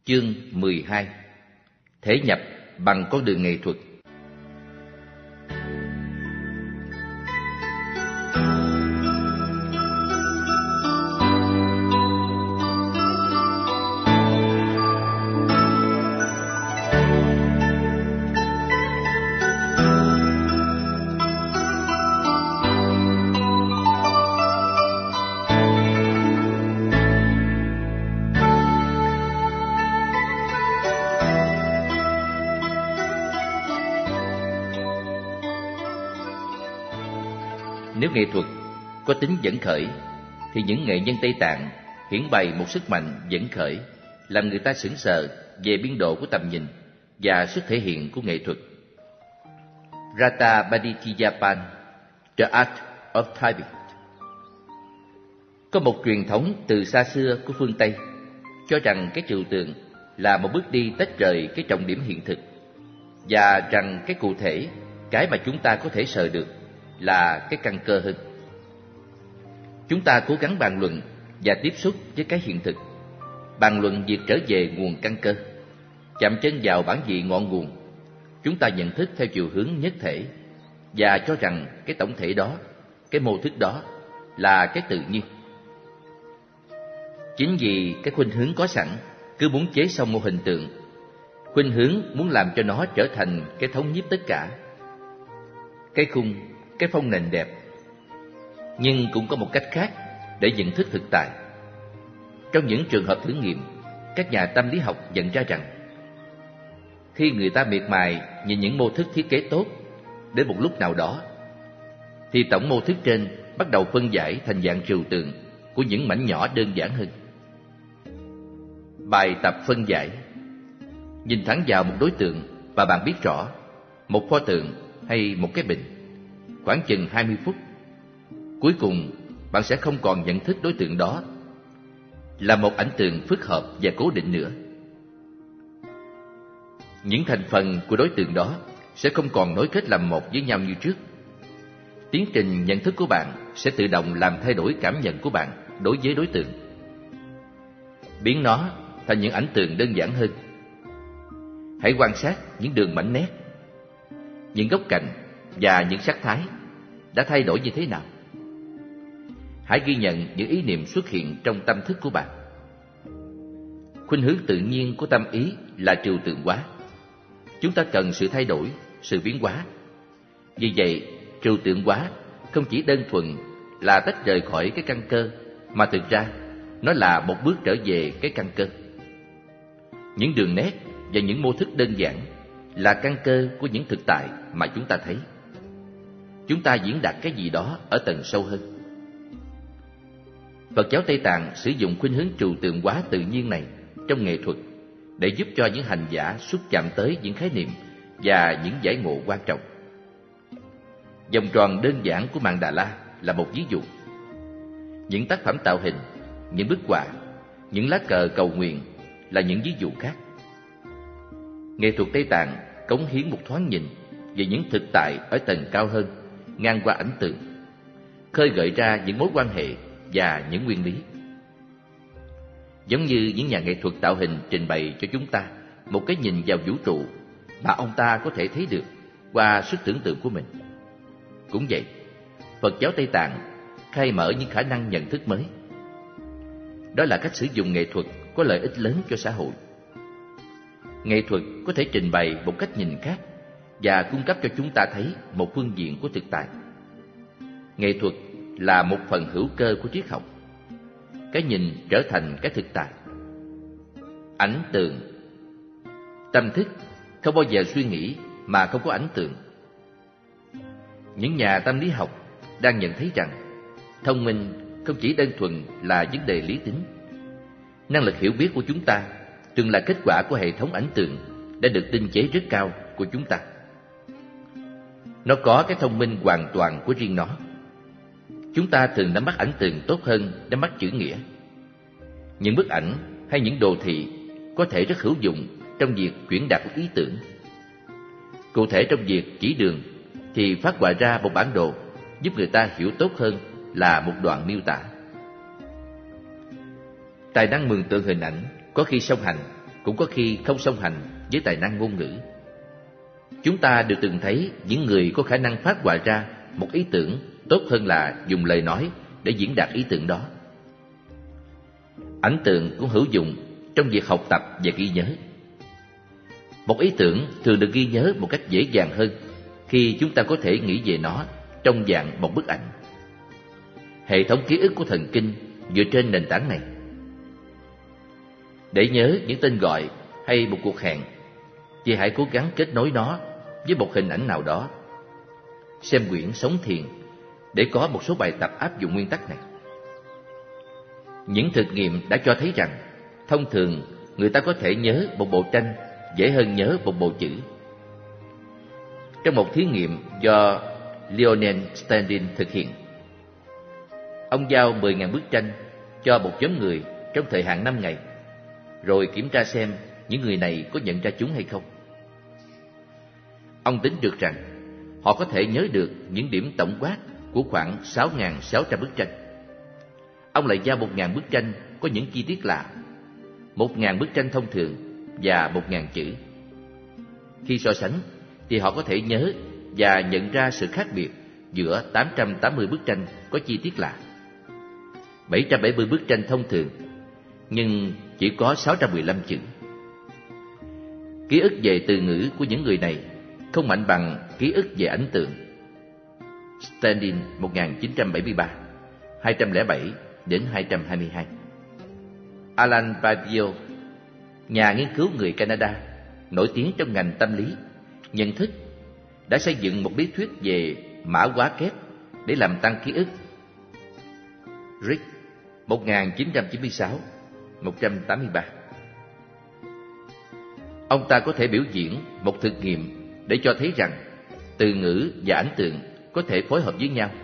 Chương 12. Thể nhập bằng con đường nghệ thuật. Nếu nghệ thuật có tính dẫn khởi, thì những nghệ nhân Tây Tạng hiển bày một sức mạnh dẫn khởi, làm người ta sững sờ về biên độ của tầm nhìn và sức thể hiện của nghệ thuật. Rata Badityyapan, The Art of Tibet. Có một truyền thống từ xa xưa của phương Tây cho rằng cái trừu tượng là một bước đi tách rời cái trọng điểm hiện thực, và rằng cái cụ thể, cái mà chúng ta có thể sờ được, là cái căn cơ hơn. Chúng ta cố gắng bàn luận và tiếp xúc với cái hiện thực, bàn luận việc trở về nguồn căn cơ, chạm chân vào bản vị ngọn nguồn. Chúng ta nhận thức theo chiều hướng nhất thể và cho rằng cái tổng thể đó, cái mô thức đó là cái tự nhiên. Chính vì cái khuynh hướng có sẵn cứ muốn chế xong một hình tượng, khuynh hướng muốn làm cho nó trở thành cái thống nhiếp tất cả, cái khung, cái phong nền đẹp. Nhưng cũng có một cách khác để nhận thức thực tại. Trong những trường hợp thử nghiệm, các nhà tâm lý học nhận ra rằng khi người ta miệt mài nhìn những mô thức thiết kế tốt đến một lúc nào đó, thì tổng mô thức trên bắt đầu phân giải thành dạng trừu tượng của những mảnh nhỏ đơn giản hơn. Bài tập phân giải. Nhìn thẳng vào một đối tượng và bạn biết rõ, một pho tượng hay một cái bình, khoảng chừng 20 phút. Cuối cùng, bạn sẽ không còn nhận thức đối tượng đó là một ảnh tượng phức hợp và cố định nữa. Những thành phần của đối tượng đó sẽ không còn nối kết làm một với nhau như trước. Tiến trình nhận thức của bạn sẽ tự động làm thay đổi cảm nhận của bạn đối với đối tượng, biến nó thành những ảnh tượng đơn giản hơn. Hãy quan sát những đường mảnh nét, những góc cạnh và những sắc thái đã thay đổi như thế nào. Hãy ghi nhận những ý niệm xuất hiện trong tâm thức của bạn. Khuynh hướng tự nhiên của tâm ý là trừu tượng hóa. Chúng ta cần sự thay đổi, sự biến hóa. Vì vậy, trừu tượng hóa không chỉ đơn thuần là tách rời khỏi cái căn cơ, mà thực ra nó là một bước trở về cái căn cơ. Những đường nét và những mô thức đơn giản là căn cơ của những thực tại mà chúng ta thấy. Chúng ta diễn đạt cái gì đó ở tầng sâu hơn. Phật giáo Tây Tạng sử dụng khuynh hướng trừu tượng hóa tự nhiên này trong nghệ thuật để giúp cho những hành giả xúc chạm tới những khái niệm và những giải ngộ quan trọng. Vòng tròn đơn giản của Mạn Đà La là một ví dụ. Những tác phẩm tạo hình, những bức họa, những lá cờ cầu nguyện là những ví dụ khác. Nghệ thuật Tây Tạng cống hiến một thoáng nhìn về những thực tại ở tầng cao hơn, ngang qua ảnh tượng, khơi gợi ra những mối quan hệ và những nguyên lý. Giống như những nhà nghệ thuật tạo hình trình bày cho chúng ta một cái nhìn vào vũ trụ mà ông ta có thể thấy được qua sức tưởng tượng của mình. Cũng vậy, Phật giáo Tây Tạng khai mở những khả năng nhận thức mới. Đó là cách sử dụng nghệ thuật có lợi ích lớn cho xã hội. Nghệ thuật có thể trình bày một cách nhìn khác và cung cấp cho chúng ta thấy một phương diện của thực tại. Nghệ thuật là một phần hữu cơ của triết học. Cái nhìn trở thành cái thực tại. Ảnh tượng. Tâm thức không bao giờ suy nghĩ mà không có ảnh tượng. Những nhà tâm lý học đang nhận thấy rằng thông minh không chỉ đơn thuần là vấn đề lý tính. Năng lực hiểu biết của chúng ta thường là kết quả của hệ thống ảnh tượng đã được tinh chế rất cao của chúng ta. Nó có cái thông minh hoàn toàn của riêng nó. Chúng ta thường nắm bắt ảnh tượng tốt hơn nắm bắt chữ nghĩa. Những bức ảnh hay những đồ thị có thể rất hữu dụng trong việc chuyển đạt ý tưởng. Cụ thể trong việc chỉ đường thì phát họa ra một bản đồ giúp người ta hiểu tốt hơn là một đoạn miêu tả. Tài năng mường tượng hình ảnh có khi song hành cũng có khi không song hành với tài năng ngôn ngữ. Chúng ta đều từng thấy những người có khả năng phát họa ra một ý tưởng tốt hơn là dùng lời nói để diễn đạt ý tưởng đó. Ảnh tượng cũng hữu dụng trong việc học tập và ghi nhớ. Một ý tưởng thường được ghi nhớ một cách dễ dàng hơn khi chúng ta có thể nghĩ về nó trong dạng một bức ảnh. Hệ thống ký ức của thần kinh dựa trên nền tảng này. Để nhớ những tên gọi hay một cuộc hẹn, chị hãy cố gắng kết nối nó với một hình ảnh nào đó. Xem quyển Sống Thiền để có một số bài tập áp dụng nguyên tắc này. Những thực nghiệm đã cho thấy rằng thông thường người ta có thể nhớ một bộ tranh dễ hơn nhớ một bộ chữ. Trong một thí nghiệm do Lionel Standing thực hiện, ông giao 10.000 bức tranh cho một nhóm người trong thời hạn 5 ngày, rồi kiểm tra xem những người này có nhận ra chúng hay không. Ông tính được rằng họ có thể nhớ được những điểm tổng quát của khoảng 6.600 bức tranh. Ông lại giao 1.000 bức tranh có những chi tiết lạ, 1.000 bức tranh thông thường và 1.000 chữ. Khi so sánh thì họ có thể nhớ và nhận ra sự khác biệt giữa 880 bức tranh có chi tiết lạ, 770 bức tranh thông thường nhưng chỉ có 615 chữ. Ký ức về từ ngữ của những người này không mạnh bằng ký ức về ảnh tượng. Standing 1973, 207 đến 222. Alan Badiou, nhà nghiên cứu người Canada, nổi tiếng trong ngành tâm lý, nhận thức, đã xây dựng một bí thuyết về mã hóa kép để làm tăng ký ức. Rick, 1996-183. Ông ta có thể biểu diễn một thực nghiệm để cho thấy rằng từ ngữ và ảnh tượng có thể phối hợp với nhau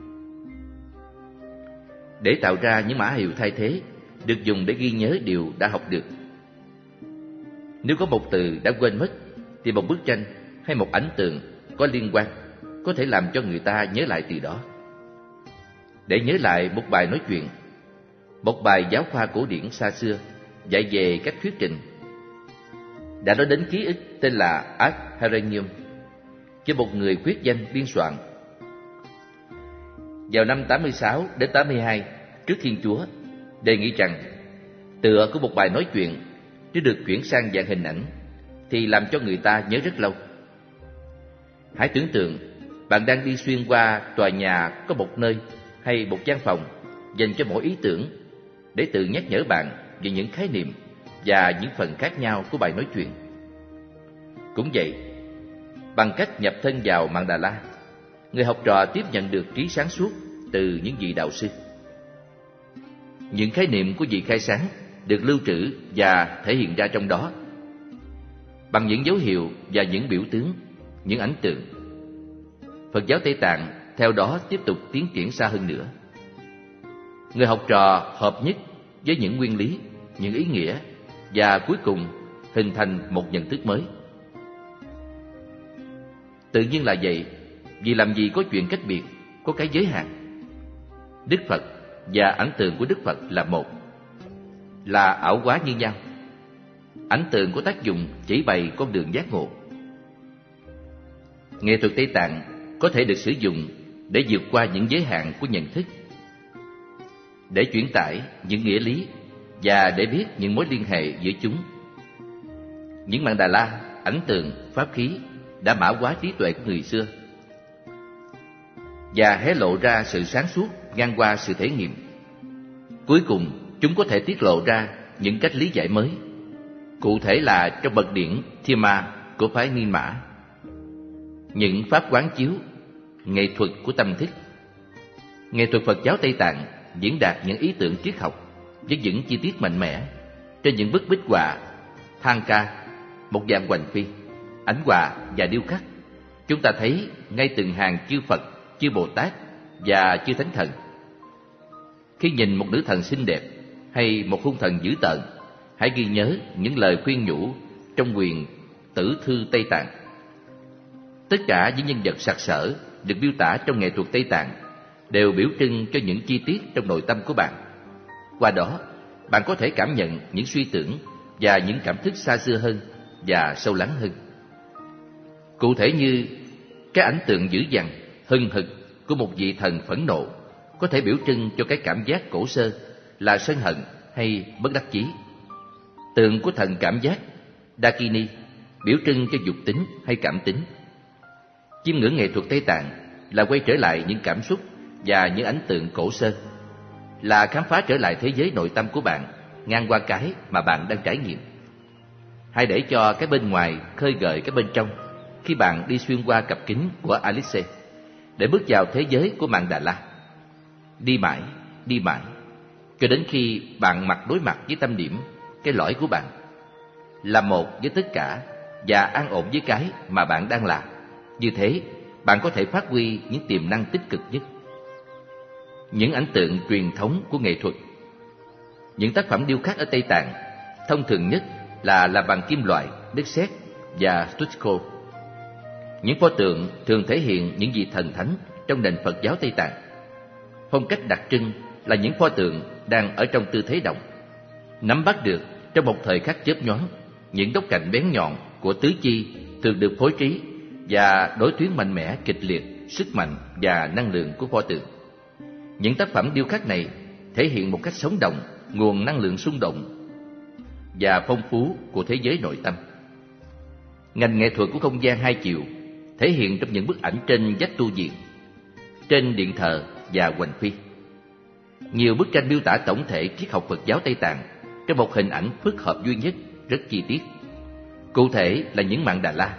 để tạo ra những mã hiệu thay thế được dùng để ghi nhớ điều đã học được. Nếu có một từ đã quên mất thì một bức tranh hay một ảnh tượng có liên quan có thể làm cho người ta nhớ lại từ đó. Để nhớ lại một bài nói chuyện, một bài giáo khoa cổ điển xa xưa dạy về cách thuyết trình, đã nói đến ký ức tên là Ad Herenium cho một người khuyết danh biên soạn. Vào năm 86 đến 82 trước Thiên Chúa, đề nghị rằng tựa của một bài nói chuyện nếu được chuyển sang dạng hình ảnh thì làm cho người ta nhớ rất lâu. Hãy tưởng tượng bạn đang đi xuyên qua tòa nhà có một nơi hay một gian phòng dành cho mỗi ý tưởng để tự nhắc nhở bạn về những khái niệm và những phần khác nhau của bài nói chuyện. Cũng vậy, bằng cách nhập thân vào Mandala, người học trò tiếp nhận được trí sáng suốt từ những vị đạo sư. Những khái niệm của vị khai sáng được lưu trữ và thể hiện ra trong đó bằng những dấu hiệu và những biểu tướng, những ảnh tượng. Phật giáo Tây Tạng theo đó tiếp tục tiến triển xa hơn nữa. Người học trò hợp nhất với những nguyên lý, những ý nghĩa và cuối cùng hình thành một nhận thức mới. Tự nhiên là vậy, vì làm gì có chuyện cách biệt, có cái giới hạn. Đức Phật và ảnh tượng của Đức Phật là một, là ảo hóa như nhau. Ảnh tượng có tác dụng chỉ bày con đường giác ngộ. Nghệ thuật Tây Tạng có thể được sử dụng để vượt qua những giới hạn của nhận thức, để chuyển tải những nghĩa lý và để biết những mối liên hệ giữa chúng. Những mandala, ảnh tượng, pháp khí đã mã hóa trí tuệ của người xưa và hé lộ ra sự sáng suốt ngang qua sự thể nghiệm. Cuối cùng, chúng có thể tiết lộ ra những cách lý giải mới, cụ thể là trong bậc điển Thima của phái Ni Mã. Những pháp quán chiếu, nghệ thuật của tâm thức. Nghệ thuật Phật giáo Tây Tạng diễn đạt những ý tưởng triết học với những chi tiết mạnh mẽ trên những bức bích họa, thang ca, một dạng hoành phi, ánh họa và điêu khắc. Chúng ta thấy ngay từng hàng chư Phật, chư Bồ Tát và chư Thánh Thần. Khi nhìn một nữ thần xinh đẹp hay một hung thần dữ tợn, hãy ghi nhớ những lời khuyên nhủ trong quyền Tử Thư Tây Tạng. Tất cả những nhân vật sặc sỡ được miêu tả trong nghệ thuật Tây Tạng đều biểu trưng cho những chi tiết trong nội tâm của bạn. Qua đó, bạn có thể cảm nhận những suy tưởng và những cảm thức xa xưa hơn và sâu lắng hơn. Cụ thể như cái ảnh tượng dữ dằn, hừng hực của một vị thần phẫn nộ có thể biểu trưng cho cái cảm giác cổ xơ là sân hận hay bất đắc chí. Tượng của thần cảm giác Dakini biểu trưng cho dục tính hay cảm tính. Chiêm ngưỡng nghệ thuật Tây Tạng là quay trở lại những cảm xúc và những ảnh tượng cổ xơ, là khám phá trở lại thế giới nội tâm của bạn ngang qua cái mà bạn đang trải nghiệm. Hãy để cho cái bên ngoài khơi gợi cái bên trong khi bạn đi xuyên qua cặp kính của Alice để bước vào thế giới của Mandala. Đi mãi, cho đến khi bạn mặt đối mặt với tâm điểm, cái lõi của bạn, là một với tất cả và an ổn với cái mà bạn đang là. Như thế, bạn có thể phát huy những tiềm năng tích cực nhất. Những ảnh tượng truyền thống của nghệ thuật. Những tác phẩm điêu khắc ở Tây Tạng thông thường nhất là làm bằng kim loại, đất sét và stucco. Những pho tượng thường thể hiện những vị thần thánh trong nền Phật giáo Tây Tạng. Phong cách đặc trưng là những pho tượng đang ở trong tư thế động, nắm bắt được trong một thời khắc chớp nhoáng những góc cạnh bén nhọn của tứ chi thường được phối trí và đối tuyến mạnh mẽ, kịch liệt, sức mạnh và năng lượng của pho tượng. Những tác phẩm điêu khắc này thể hiện một cách sống động nguồn năng lượng xung động và phong phú của thế giới nội tâm. Ngành nghệ thuật của không gian hai chiều thể hiện trong những bức ảnh trên vách tu viện, trên điện thờ và hoành phi. Nhiều bức tranh miêu tả tổng thể triết học Phật giáo Tây Tạng trong một hình ảnh phức hợp duy nhất, rất chi tiết. Cụ thể là những Mandala,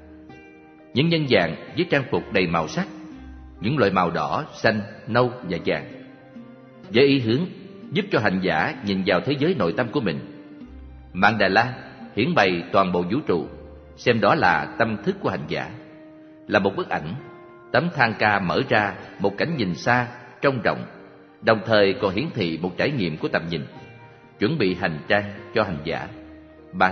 những nhân dạng với trang phục đầy màu sắc, những loại màu đỏ, xanh, nâu và vàng, với ý hướng giúp cho hành giả nhìn vào thế giới nội tâm của mình. Mandala hiển bày toàn bộ vũ trụ, xem đó là tâm thức của hành giả. Là một bức ảnh, tấm thang ca mở ra một cảnh nhìn xa, trông rộng, đồng thời còn hiển thị một trải nghiệm của tầm nhìn, chuẩn bị hành trang cho hành giả. Ban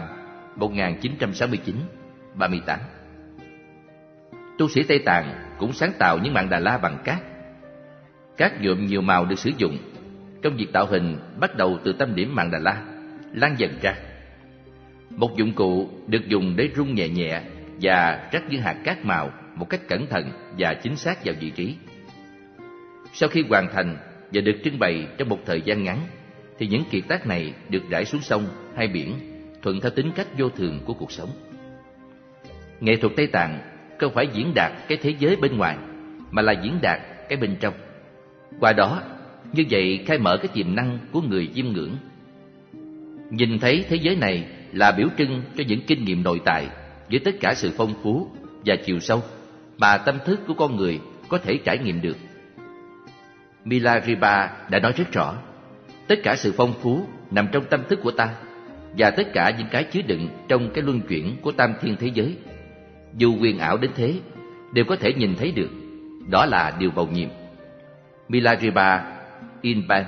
1969-38. Tu sĩ Tây Tạng cũng sáng tạo những mandala bằng cát. Cát nhuộm nhiều màu được sử dụng trong việc tạo hình bắt đầu từ tâm điểm mandala, lan dần ra. Một dụng cụ được dùng để rung nhẹ nhẹ và rắc những hạt cát màu một cách cẩn thận và chính xác vào vị trí. Sau khi hoàn thành và được trưng bày trong một thời gian ngắn, thì những kiệt tác này được rải xuống sông hay biển, thuận theo tính cách vô thường của cuộc sống. Nghệ thuật Tây Tạng không phải diễn đạt cái thế giới bên ngoài, mà là diễn đạt cái bên trong. Qua đó, như vậy khai mở cái tiềm năng của người chiêm ngưỡng. Nhìn thấy thế giới này là biểu trưng cho những kinh nghiệm nội tại với tất cả sự phong phú và chiều sâu mà tâm thức của con người có thể trải nghiệm được. Milarepa đã nói rất rõ, tất cả sự phong phú nằm trong tâm thức của ta, và tất cả những cái chứa đựng trong cái luân chuyển của tam thiên thế giới, dù huyền ảo đến thế, đều có thể nhìn thấy được. Đó là điều bầu nhiệm. Milarepa Inban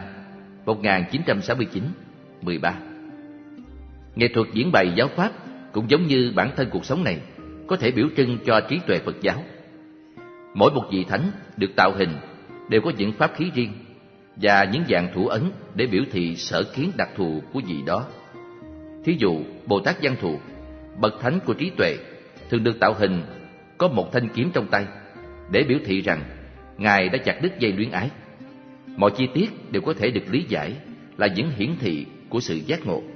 1969-13. Nghệ thuật diễn bày giáo pháp cũng giống như bản thân cuộc sống này, có thể biểu trưng cho trí tuệ Phật giáo. Mỗi một vị thánh được tạo hình đều có những pháp khí riêng và những dạng thủ ấn để biểu thị sở kiến đặc thù của vị đó. Thí dụ, Bồ Tát Văn Thù, bậc thánh của trí tuệ, thường được tạo hình có một thanh kiếm trong tay để biểu thị rằng Ngài đã chặt đứt dây luyến ái. Mọi chi tiết đều có thể được lý giải là những hiển thị của sự giác ngộ.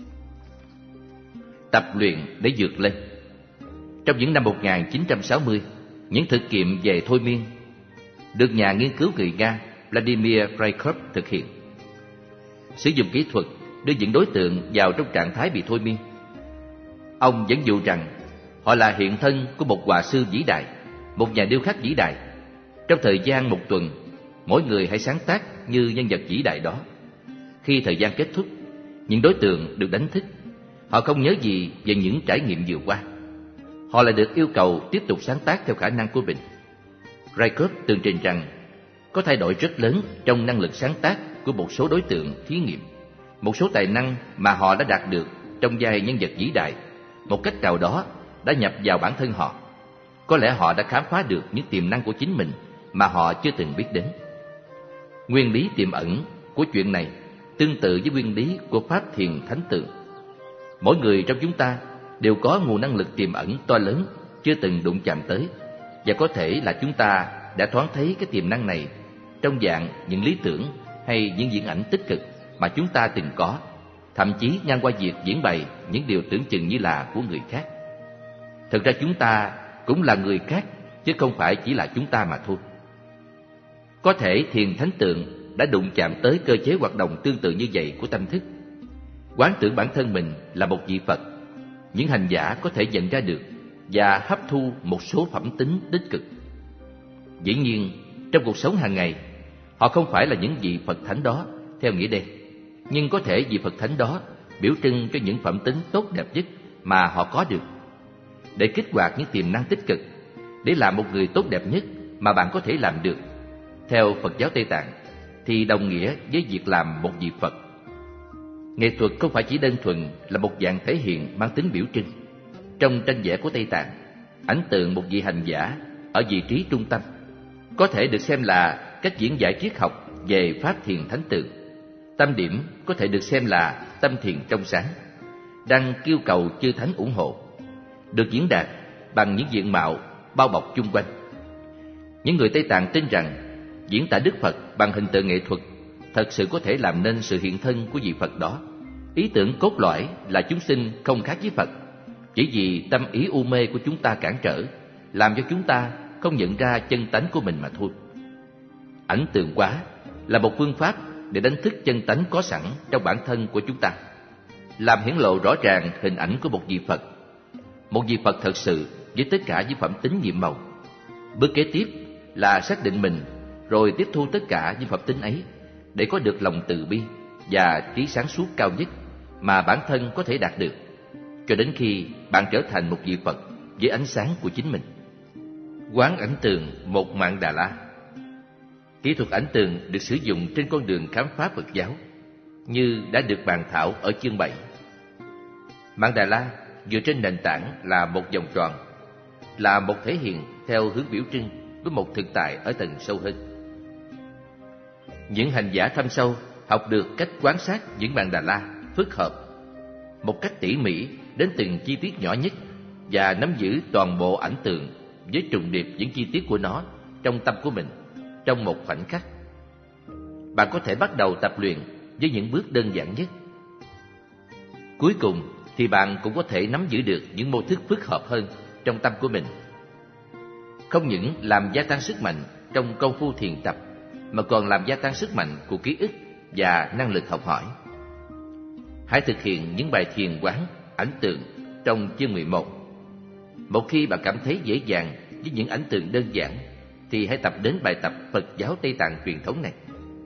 Tập luyện để vượt lên. Trong những năm 1960, những thực nghiệm về thôi miên được nhà nghiên cứu người Nga Vladimir Rykov thực hiện. Sử dụng kỹ thuật đưa những đối tượng vào trong trạng thái bị thôi miên. Ông dẫn dụ rằng họ là hiện thân của một họa sư vĩ đại, một nhà điêu khắc vĩ đại. Trong thời gian một tuần, mỗi người hãy sáng tác như nhân vật vĩ đại đó. Khi thời gian kết thúc, những đối tượng được đánh thức. Họ không nhớ gì về những trải nghiệm vừa qua. Họ lại được yêu cầu tiếp tục sáng tác theo khả năng của mình. Rykov tường trình rằng có thay đổi rất lớn trong năng lực sáng tác của một số đối tượng thí nghiệm. Một số tài năng mà họ đã đạt được trong vai nhân vật vĩ đại, một cách nào đó đã nhập vào bản thân họ. Có lẽ họ đã khám phá được những tiềm năng của chính mình mà họ chưa từng biết đến. Nguyên lý tiềm ẩn của chuyện này tương tự với nguyên lý của pháp thiền thánh tượng. Mỗi người trong chúng ta đều có nguồn năng lực tiềm ẩn to lớn chưa từng đụng chạm tới, và có thể là chúng ta đã thoáng thấy cái tiềm năng này trong dạng những lý tưởng hay những diễn ảnh tích cực mà chúng ta từng có, thậm chí ngang qua việc diễn bày những điều tưởng chừng như là của người khác. Thực ra chúng ta cũng là người khác, chứ không phải chỉ là chúng ta mà thôi. Có thể thiền thánh tượng đã đụng chạm tới cơ chế hoạt động tương tự như vậy của tâm thức. Quán tưởng bản thân mình là một vị Phật, những hành giả có thể nhận ra được và hấp thu một số phẩm tính tích cực. Dĩ nhiên, trong cuộc sống hàng ngày, họ không phải là những vị Phật thánh đó theo nghĩa đen, nhưng có thể vị Phật thánh đó biểu trưng cho những phẩm tính tốt đẹp nhất mà họ có được. Để kích hoạt những tiềm năng tích cực, để làm một người tốt đẹp nhất mà bạn có thể làm được, theo Phật giáo Tây Tạng, thì đồng nghĩa với việc làm một vị Phật. Nghệ thuật không phải chỉ đơn thuần là một dạng thể hiện mang tính biểu trưng. Trong tranh vẽ của Tây Tạng, ảnh tượng một vị hành giả ở vị trí trung tâm có thể được xem là cách diễn giải triết học về pháp thiền thánh tượng. Tâm điểm có thể được xem là tâm thiền trong sáng, đang kêu cầu chư thánh ủng hộ, được diễn đạt bằng những diện mạo bao bọc chung quanh. Những người Tây Tạng tin rằng diễn tả Đức Phật bằng hình tượng nghệ thuật thật sự có thể làm nên sự hiện thân của vị Phật đó. Ý tưởng cốt lõi là chúng sinh không khác với Phật, chỉ vì tâm ý u mê của chúng ta cản trở, làm cho chúng ta không nhận ra chân tánh của mình mà thôi. Ảnh tượng hóa là một phương pháp để đánh thức chân tánh có sẵn trong bản thân của chúng ta, làm hiển lộ rõ ràng hình ảnh của một vị Phật, một vị Phật thật sự với tất cả những phẩm tính nhiệm màu. Bước kế tiếp là xác định mình, rồi tiếp thu tất cả những phẩm tính ấy để có được lòng từ bi và trí sáng suốt cao nhất mà bản thân có thể đạt được, cho đến khi bạn trở thành một vị Phật với ánh sáng của chính mình. Quán ảnh tường một Mạn Đà La. Kỹ thuật ảnh tường được sử dụng trên con đường khám phá Phật giáo, như đã được bàn thảo ở chương 7. Mạn Đà La dựa trên nền tảng là một vòng tròn, là một thể hiện theo hướng biểu trưng với một thực tại ở tầng sâu hơn. Những hành giả thâm sâu học được cách quan sát những Mạn Đà La phức hợp một cách tỉ mỉ đến từng chi tiết nhỏ nhất và nắm giữ toàn bộ ảnh tượng với trùng điệp những chi tiết của nó trong tâm của mình trong một khoảnh khắc. Bạn có thể bắt đầu tập luyện với những bước đơn giản nhất. Cuối cùng thì bạn cũng có thể nắm giữ được những mô thức phức hợp hơn trong tâm của mình. Không những làm gia tăng sức mạnh trong công phu thiền tập, mà còn làm gia tăng sức mạnh của ký ức và năng lực học hỏi. Hãy thực hiện những bài thiền quán ảnh tượng trong chương 11. Một khi bạn cảm thấy dễ dàng với những ảnh tượng đơn giản, thì hãy tập đến bài tập Phật giáo Tây Tạng truyền thống này.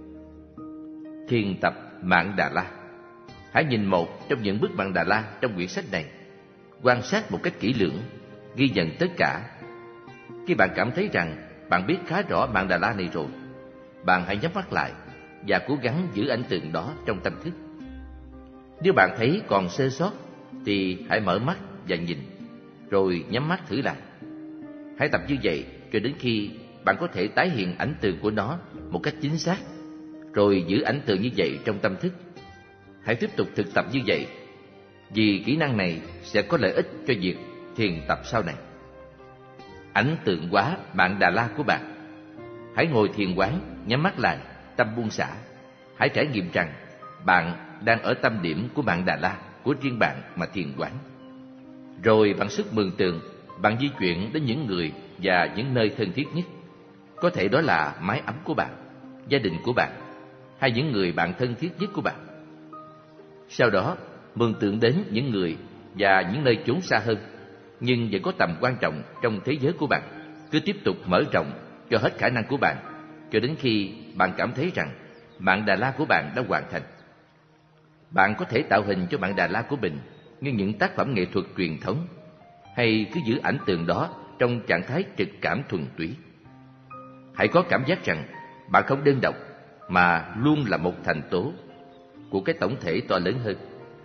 Thiền tập Mạn Đà La. Hãy nhìn một trong những bức Mạn Đà La trong quyển sách này, quan sát một cách kỹ lưỡng, ghi nhận tất cả. Khi bạn cảm thấy rằng bạn biết khá rõ Mạn Đà La này rồi, bạn hãy nhắm mắt lại và cố gắng giữ ảnh tượng đó trong tâm thức. Nếu bạn thấy còn sơ sót thì hãy mở mắt và nhìn, rồi nhắm mắt thử lại. Hãy tập như vậy cho đến khi bạn có thể tái hiện ảnh tượng của nó một cách chính xác, rồi giữ ảnh tượng như vậy trong tâm thức. Hãy tiếp tục thực tập như vậy, vì kỹ năng này sẽ có lợi ích cho việc thiền tập sau này. Ảnh tượng hóa Mạn Đà La của bạn. Hãy ngồi thiền quán, nhắm mắt lại, tâm buông xả. Hãy trải nghiệm rằng bạn đang ở tâm điểm của Mạn Đà La của riêng bạn mà thiền quán. Rồi bằng sức mường tượng, bạn di chuyển đến những người và những nơi thân thiết nhất. Có thể đó là mái ấm của bạn, gia đình của bạn, hay những người bạn thân thiết nhất của bạn. Sau đó, mường tượng đến những người và những nơi chốn xa hơn, nhưng vẫn có tầm quan trọng trong thế giới của bạn. Cứ tiếp tục mở rộng cho hết khả năng của bạn, cho đến khi bạn cảm thấy rằng Mạn Đà La của bạn đã hoàn thành. Bạn có thể tạo hình cho Mạn Đà La của mình như những tác phẩm nghệ thuật truyền thống, hay cứ giữ ảnh tượng đó trong trạng thái trực cảm thuần túy. Hãy có cảm giác rằng bạn không đơn độc, mà luôn là một thành tố của cái tổng thể to lớn hơn.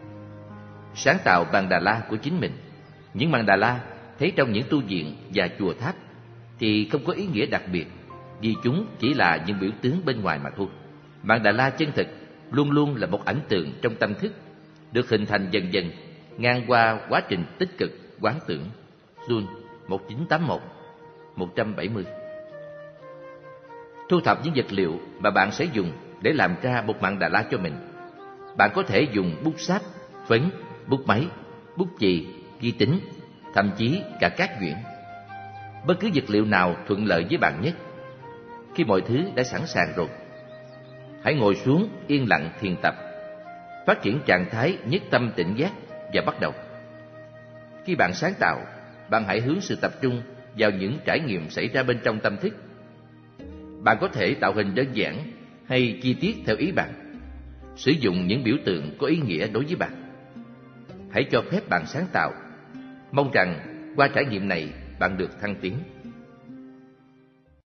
Sáng tạo Mạn Đà La của chính mình. Những Mạn Đà La thấy trong những tu viện và chùa tháp thì không có ý nghĩa đặc biệt, vì chúng chỉ là những biểu tướng bên ngoài mà thôi. Mạn Đà La chân thực luôn luôn là một ảnh tượng trong tâm thức, được hình thành dần dần ngang qua quá trình tích cực quán tưởng. Jun 1981, 170. Thu thập những vật liệu mà bạn sẽ dùng để làm ra một mạn Đà La cho mình. Bạn có thể dùng bút sáp, phấn, bút máy, bút chì, vi tính, thậm chí cả cát nhuyễn. Bất cứ vật liệu nào thuận lợi với bạn nhất. Khi mọi thứ đã sẵn sàng rồi, hãy ngồi xuống yên lặng thiền tập, phát triển trạng thái nhất tâm tỉnh giác và bắt đầu. Khi bạn sáng tạo, bạn hãy hướng sự tập trung vào những trải nghiệm xảy ra bên trong tâm thức. Bạn có thể tạo hình đơn giản hay chi tiết theo ý bạn. Sử dụng những biểu tượng có ý nghĩa đối với bạn. Hãy cho phép bạn sáng tạo. Mong rằng qua trải nghiệm này bạn được thăng tiến.